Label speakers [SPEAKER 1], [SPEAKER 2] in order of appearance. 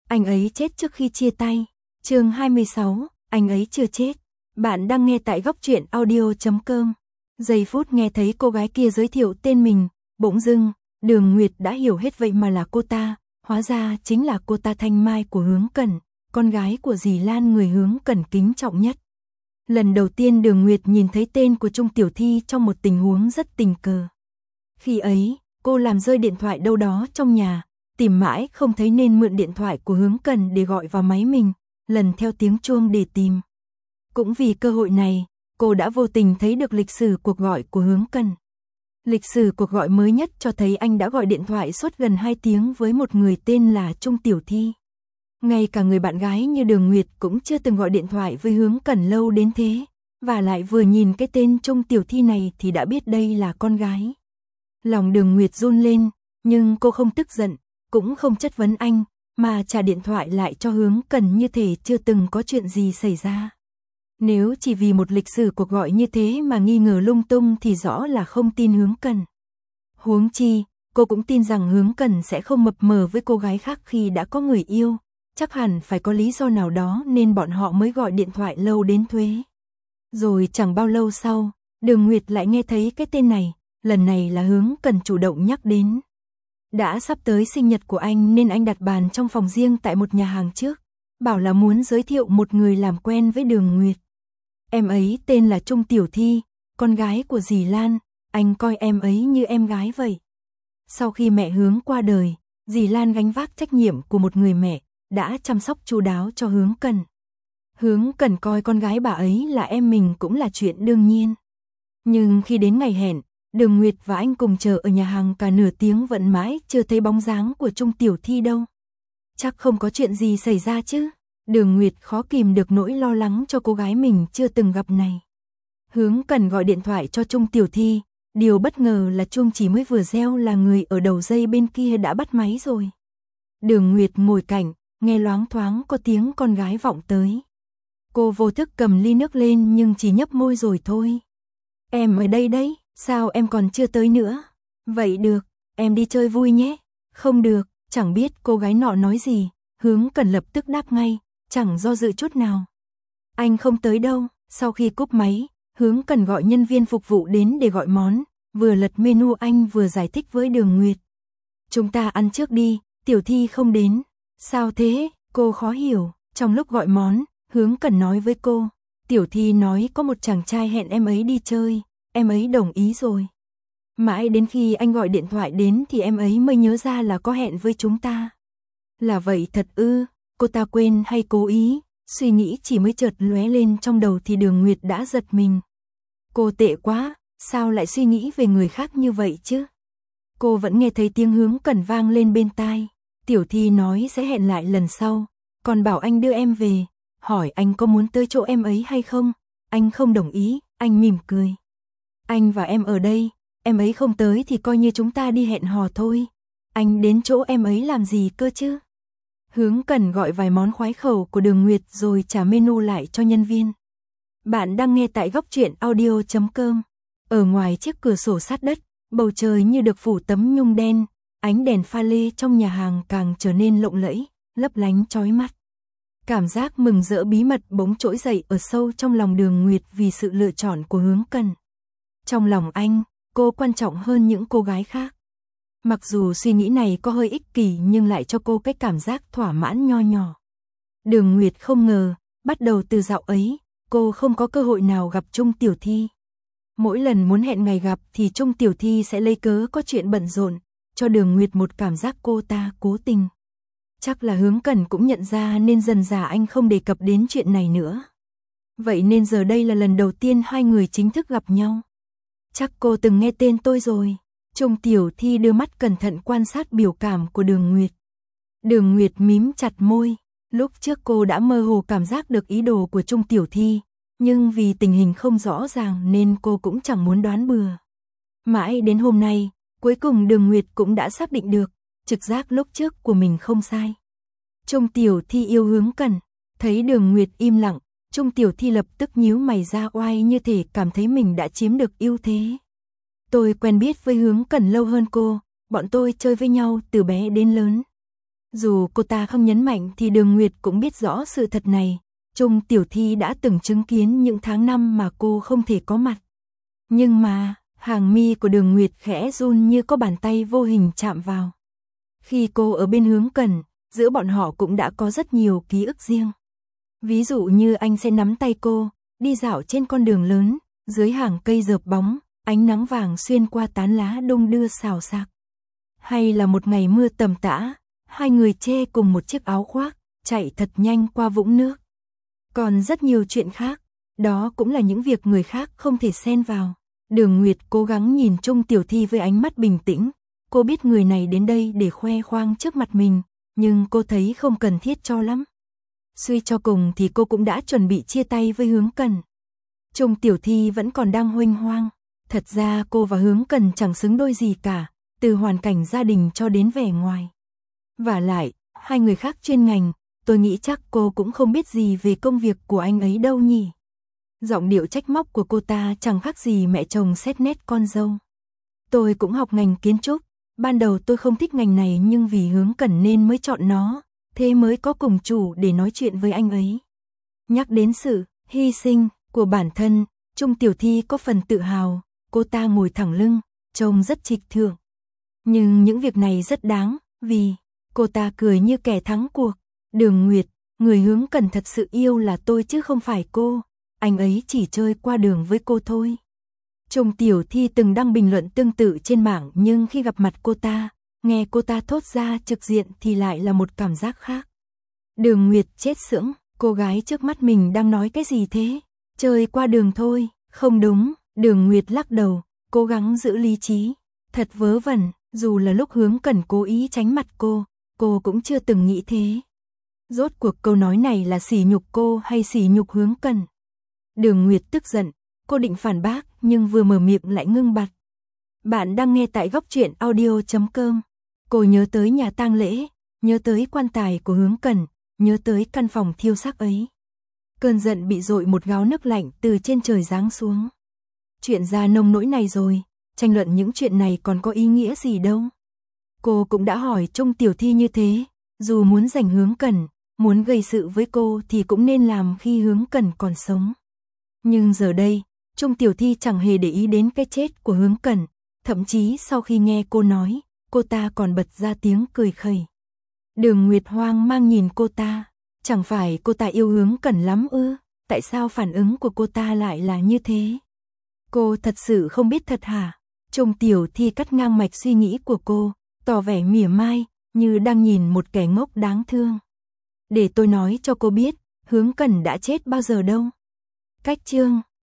[SPEAKER 1] Anh ấy chết trước khi chia tay. Chương 26, anh ấy chưa chết. Bạn đang nghe tại góc truyện audio.com. Giây phút nghe thấy cô gái kia giới thiệu tên mình, bỗng dưng, Đường Nguyệt đã hiểu hết vậy mà là cô ta, hóa ra chính là cô ta Thanh Mai của Hướng Cẩn, con gái của dì Lan người Hướng Cẩn kính trọng nhất. Lần đầu tiên Đường Nguyệt nhìn thấy tên của Trung Tiểu Thi trong một tình huống rất tình cờ. Khi ấy, cô làm rơi điện thoại đâu đó trong nhà, tìm mãi không thấy nên mượn điện thoại của Hướng Cẩn để gọi vào máy mình, lần theo tiếng chuông để tìm. Cũng vì cơ hội này, cô đã vô tình thấy được lịch sử cuộc gọi của Hướng Cẩn. Lịch sử cuộc gọi mới nhất cho thấy anh đã gọi điện thoại suốt gần 2 tiếng với một người tên là Trung Tiểu Thi. Ngay cả người bạn gái như Đường Nguyệt cũng chưa từng gọi điện thoại với Hướng Cẩn lâu đến thế, và lại vừa nhìn cái tên Trung Tiểu Thi này thì đã biết đây là con gái. Lòng Đường Nguyệt run lên, nhưng cô không tức giận, cũng không chất vấn anh, mà trả điện thoại lại cho Hướng Cẩn như thể chưa từng có chuyện gì xảy ra. Nếu chỉ vì một lịch sử cuộc gọi như thế mà nghi ngờ lung tung thì rõ là không tin Hướng Cẩn. Huống chi, cô cũng tin rằng Hướng Cẩn sẽ không mập mờ với cô gái khác khi đã có người yêu, chắc hẳn phải có lý do nào đó nên bọn họ mới gọi điện thoại lâu đến thế. Rồi chẳng bao lâu sau, Đường Nguyệt lại nghe thấy cái tên này, lần này là Hướng Cẩn chủ động nhắc đến. Đã sắp tới sinh nhật của anh nên anh đặt bàn trong phòng riêng tại một nhà hàng trước, bảo là muốn giới thiệu một người làm quen với Đường Nguyệt. Em ấy tên là Trung Tiểu Thi, con gái của dì Lan, anh coi em ấy như em gái vậy. Sau khi mẹ Hướng qua đời, dì Lan gánh vác trách nhiệm của một người mẹ, đã chăm sóc chu đáo cho Hướng Cẩn. Hướng Cẩn coi con gái bà ấy là em mình cũng là chuyện đương nhiên. Nhưng khi đến ngày hẹn, Đường Nguyệt và anh cùng chờ ở nhà hàng cả nửa tiếng vẫn mãi chưa thấy bóng dáng của Trung Tiểu Thi đâu. Chắc không có chuyện gì xảy ra chứ. Đường Nguyệt khó kìm được nỗi lo lắng cho cô gái mình chưa từng gặp này. Hướng Cẩn gọi điện thoại cho Trung Tiểu Thi, điều bất ngờ là chuông chỉ mới vừa reo là người ở đầu dây bên kia đã bắt máy rồi. Đường Nguyệt ngồi cạnh, nghe loáng thoáng có tiếng con gái vọng tới. Cô vô thức cầm ly nước lên nhưng chỉ nhấp môi rồi thôi. Em ở đây đấy, sao em còn chưa tới nữa? Vậy được, em đi chơi vui nhé. Không được, chẳng biết cô gái nọ nói gì, Hướng Cẩn lập tức đáp ngay, chẳng do dự chút nào. Anh không tới đâu. Sau khi cúp máy, Hướng Cẩn gọi nhân viên phục vụ đến để gọi món, vừa lật menu anh vừa giải thích với Đường Nguyệt. Chúng ta ăn trước đi, Tiểu Thi không đến. Sao thế? Cô khó hiểu. Trong lúc gọi món, Hướng Cẩn nói với cô, Tiểu Thi nói có một chàng trai hẹn em ấy đi chơi, em ấy đồng ý rồi. Mãi đến khi anh gọi điện thoại đến thì em ấy mới nhớ ra là có hẹn với chúng ta. Là vậy thật ư? Cô ta quên hay cố ý? Suy nghĩ chỉ mới chợt lóe lên trong đầu thì Đường Nguyệt đã giật mình. Cô tệ quá, sao lại suy nghĩ về người khác như vậy chứ? Cô vẫn nghe thấy tiếng Hướng Cẩn vang lên bên tai. Tiểu Thi nói sẽ hẹn lại lần sau, còn bảo anh đưa em về, hỏi anh có muốn tới chỗ em ấy hay không. Anh không đồng ý, anh mỉm cười. Anh và em ở đây, em ấy không tới thì coi như chúng ta đi hẹn hò thôi. Anh đến chỗ em ấy làm gì cơ chứ? Hướng Cẩn gọi vài món khoái khẩu của Đường Nguyệt rồi trả menu lại cho nhân viên. Bạn đang nghe tại góc truyện audio.com. Ở ngoài chiếc cửa sổ sát đất, bầu trời như được phủ tấm nhung đen, ánh đèn pha lê trong nhà hàng càng trở nên lộng lẫy, lấp lánh chói mắt. Cảm giác mừng rỡ bí mật bỗng trỗi dậy ở sâu trong lòng Đường Nguyệt vì sự lựa chọn của Hướng Cẩn. Trong lòng anh, cô quan trọng hơn những cô gái khác. Mặc dù suy nghĩ này có hơi ích kỷ nhưng lại cho cô cái cảm giác thỏa mãn nho nhỏ. Đường Nguyệt không ngờ, bắt đầu từ dạo ấy, cô không có cơ hội nào gặp Trung Tiểu Thi. Mỗi lần muốn hẹn ngày gặp thì Trung Tiểu Thi sẽ lấy cớ có chuyện bận rộn, cho Đường Nguyệt một cảm giác cô ta cố tình. Chắc là Hướng Cẩn cũng nhận ra nên dần dà anh không đề cập đến chuyện này nữa. Vậy nên giờ đây là lần đầu tiên hai người chính thức gặp nhau. Chắc cô từng nghe tên tôi rồi. Trung Tiểu Thi đưa mắt cẩn thận quan sát biểu cảm của Đường Nguyệt. Đường Nguyệt mím chặt môi. Lúc trước cô đã mơ hồ cảm giác được ý đồ của Trung Tiểu Thi, nhưng vì tình hình không rõ ràng nên cô cũng chẳng muốn đoán bừa. Mãi đến hôm nay, cuối cùng Đường Nguyệt cũng đã xác định được, trực giác lúc trước của mình không sai. Trung Tiểu Thi yêu Hướng Cẩn. Thấy Đường Nguyệt im lặng, Trung Tiểu Thi lập tức nhíu mày ra oai như thể cảm thấy mình đã chiếm được ưu thế. Tôi quen biết với Hướng Cẩn lâu hơn cô, bọn tôi chơi với nhau từ bé đến lớn. Dù cô ta không nhấn mạnh thì Đường Nguyệt cũng biết rõ sự thật này. Trung Tiểu Thi đã từng chứng kiến những tháng năm mà cô không thể có mặt. Nhưng mà, hàng mi của Đường Nguyệt khẽ run như có bàn tay vô hình chạm vào. Khi cô ở bên Hướng Cẩn, giữa bọn họ cũng đã có rất nhiều ký ức riêng. Ví dụ như anh sẽ nắm tay cô, đi dạo trên con đường lớn, dưới hàng cây rợp bóng, ánh nắng vàng xuyên qua tán lá đung đưa xào xạc. Hay là một ngày mưa tầm tã, hai người che cùng một chiếc áo khoác, chạy thật nhanh qua vũng nước. Còn rất nhiều chuyện khác, đó cũng là những việc người khác không thể xen vào. Đường Nguyệt cố gắng nhìn Trung Tiểu Thi với ánh mắt bình tĩnh. Cô biết người này đến đây để khoe khoang trước mặt mình, nhưng cô thấy không cần thiết cho lắm. Suy cho cùng thì cô cũng đã chuẩn bị chia tay với Hướng Cẩn. Trung Tiểu Thi vẫn còn đang huênh hoang. Thật ra cô và Hướng Cẩn chẳng xứng đôi gì cả, từ hoàn cảnh gia đình cho đến vẻ ngoài. Vả lại, hai người khác chuyên ngành, tôi nghĩ chắc cô cũng không biết gì về công việc của anh ấy đâu nhỉ. Giọng điệu trách móc của cô ta chẳng khác gì mẹ chồng xét nét con dâu. Tôi cũng học ngành kiến trúc, ban đầu tôi không thích ngành này nhưng vì Hướng Cẩn nên mới chọn nó, thế mới có cùng chủ để nói chuyện với anh ấy. Nhắc đến sự hy sinh của bản thân, Trung Tiểu Thi có phần tự hào, cô ta ngồi thẳng lưng, trông rất trịch thượng. Nhưng những việc này rất đáng, vì cô ta cười như kẻ thắng cuộc. Đường Nguyệt, người Hướng Cẩn thật sự yêu là tôi chứ không phải cô, anh ấy chỉ chơi qua đường với cô thôi. Trung Tiểu Thi từng đăng bình luận tương tự trên mạng nhưng khi gặp mặt cô ta, nghe cô ta thốt ra trực diện thì lại là một cảm giác khác. Đường Nguyệt chết sững, cô gái trước mắt mình đang nói cái gì thế? Chơi qua đường thôi, không đúng. Đường Nguyệt lắc đầu, cố gắng giữ lý trí. Thật vớ vẩn, dù là lúc Hướng Cẩn cố ý tránh mặt cô cũng chưa từng nghĩ thế. Rốt cuộc câu nói này là sỉ nhục cô hay sỉ nhục Hướng Cẩn? Đường Nguyệt tức giận, cô định phản bác nhưng vừa mở miệng lại ngưng bặt. Bạn đang nghe tại góc truyện audio.com. Cô nhớ tới nhà tang lễ, nhớ tới quan tài của Hướng Cẩn, nhớ tới căn phòng thiêu xác ấy. Cơn giận bị dội một gáo nước lạnh từ trên trời giáng xuống. Chuyện ra nông nỗi này rồi, tranh luận những chuyện này còn có ý nghĩa gì đâu. Cô cũng đã hỏi Trung Tiểu Thi như thế, dù muốn giành Hướng Cẩn, muốn gây sự với cô thì cũng nên làm khi Hướng Cẩn còn sống. Nhưng giờ đây, Trung Tiểu Thi chẳng hề để ý đến cái chết của Hướng Cẩn, thậm chí sau khi nghe cô nói, cô ta còn bật ra tiếng cười khẩy. Đường Nguyệt hoang mang nhìn cô ta, chẳng phải cô ta yêu Hướng Cẩn lắm ư, tại sao phản ứng của cô ta lại là như thế? Cô thật sự không biết thật hả? Trung Tiểu Thi cắt ngang mạch suy nghĩ của cô, tỏ vẻ mỉa mai, như đang nhìn một kẻ ngốc đáng thương. Để tôi nói cho cô biết, Hướng Cẩn đã chết bao giờ đâu. Cách chương